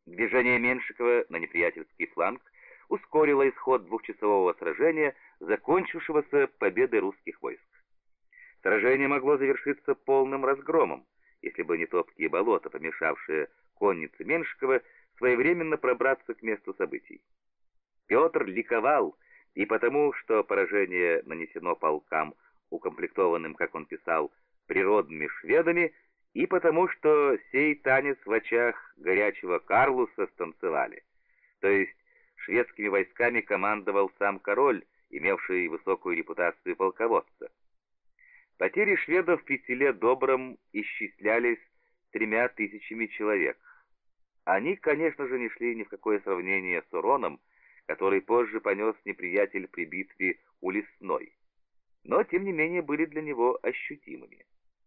Движение Меншикова на неприятельский фланг ускорило исход двухчасового сражения, закончившегося победой русских войск. Сражение могло завершиться полным разгромом, если бы не топкие болота, помешавшие коннице Меншикова своевременно пробраться к месту событий. Петр ликовал и потому, что поражение нанесено полкам, укомплектованным, как он писал, природными шведами, и потому, что сей танец в очах горячего Карлуса станцевали. То есть шведскими войсками командовал сам король, имевший высокую репутацию полководца. Потери шведов при селе Добром исчислялись 3000 человек. Они, конечно же, не шли ни в какое сравнение с уроном, который позже понес неприятель при битве у Лесной, но, тем не менее, были для него ощутимыми.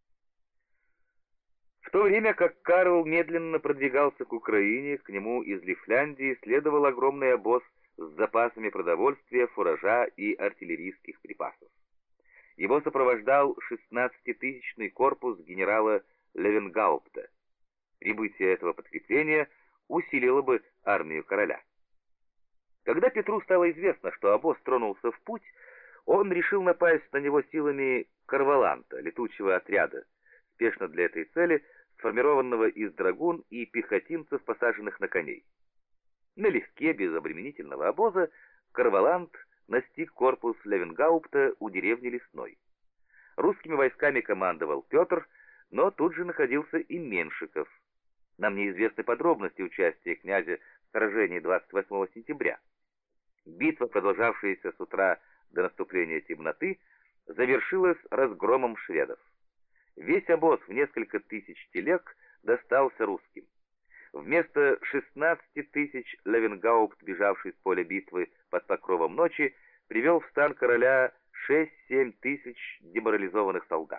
В то время как Карл медленно продвигался к Украине, к нему из Лифляндии следовал огромный обоз с запасами продовольствия, фуража и артиллерийских припасов. Его сопровождал 16-тысячный корпус генерала Левенгаупта. Прибытие этого подкрепления усилило бы армию короля. Когда Петру стало известно, что обоз тронулся в путь, он решил напасть на него силами Карваланта, летучего отряда, спешно для этой цели сформированного из драгун и пехотинцев, посаженных на коней. Налегке, без обременительного обоза, Карвалант настиг корпус Левенгаупта у деревни Лесной. Русскими войсками командовал Петр, но тут же находился и Меншиков. Нам неизвестны подробности участия князя в сражении 28 сентября. Битва, продолжавшаяся с утра до наступления темноты, завершилась разгромом шведов. Весь обоз в несколько тысяч телег достался русским. Вместо 16 тысяч Левенгаупт, бежавший с поля битвы под покровом ночи, привел в стан короля 6-7 тысяч деморализованных солдат.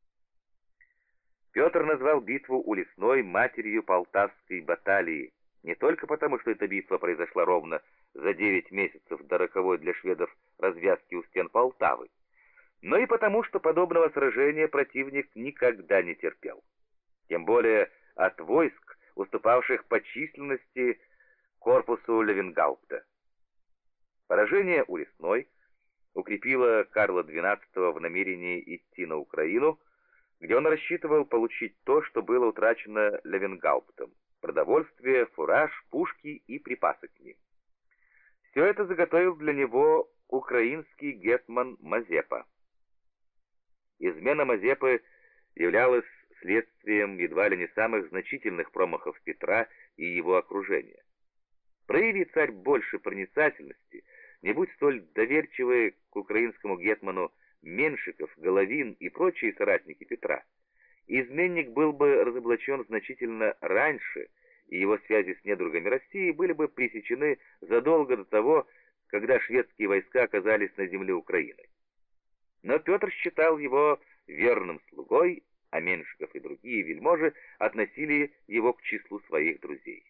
Петр назвал битву у Лесной матерью Полтавской баталии, не только потому, что эта битва произошла ровно за 9 месяцев до роковой для шведов развязки у стен Полтавы, но и потому, что подобного сражения противник никогда не терпел. Тем более от войск, уступавших по численности корпусу Левенгаупта. Поражение у Лесной укрепило Карла XII в намерении идти на Украину, где он рассчитывал получить то, что было утрачено Левенгауптом: продовольствие, фураж, пушки и припасы к ним. Все это заготовил для него украинский гетман Мазепа. Измена Мазепы являлась следствием едва ли не самых значительных промахов Петра и его окружения. Прояви царь больше проницательности, не будь столь доверчивый к украинскому гетману Меншиков, Головин и прочие соратники Петра, изменник был бы разоблачен значительно раньше, и его связи с недругами России были бы пресечены задолго до того, когда шведские войска оказались на земле Украины. Но Петр считал его верным слугой, а Меншиков и другие вельможи относили его к числу своих друзей.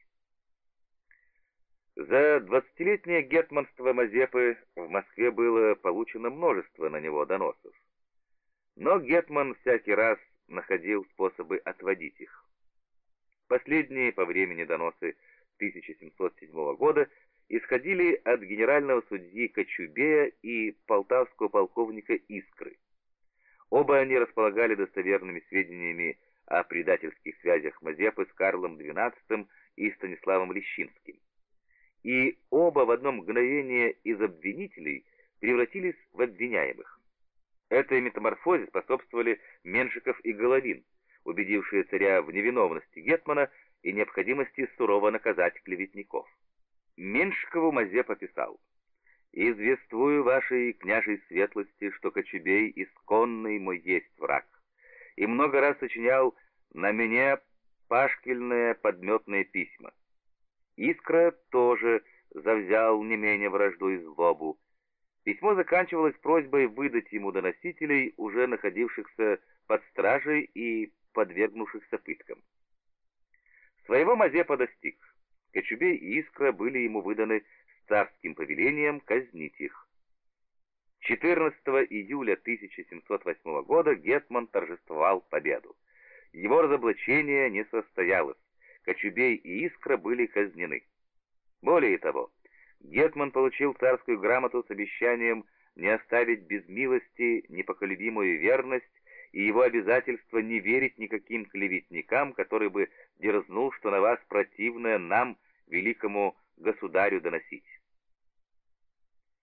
За 20-летнее гетманство Мазепы в Москве было получено множество на него доносов. Но гетман всякий раз находил способы отводить их. Последние по времени доносы 1707 года исходили от генерального судьи Кочубея и полтавского полковника Искры. Оба они располагали достоверными сведениями о предательских связях Мазепы с Карлом XII и Станиславом Лещинским. И оба в одно мгновение из обвинителей превратились в обвиняемых. Этой метаморфозе способствовали Меншиков и Головин, убедившие царя в невиновности гетмана и необходимости сурово наказать клеветников. Меншикову Мазепа писал: «Извествую вашей княжей светлости, что Кочубей исконный мой есть враг, и много раз сочинял на меня пашквильные подметные письма. Искра тоже завзял не менее вражду и злобу. Письмо заканчивалось просьбой выдать ему доносителей, уже находившихся под стражей и подвергнувшихся пыткам. Своего Мазепа достиг. Кочубей и Искра были ему выданы с царским повелением казнить их. 14 июля 1708 года гетман торжествовал победу. Его разоблачение не состоялось. Кочубей и Искра были казнены. Более того, гетман получил царскую грамоту с обещанием не оставить без милости непоколебимую верность и его обязательство не верить никаким клеветникам, который бы дерзнул, что на вас противное нам, великому государю, доносить.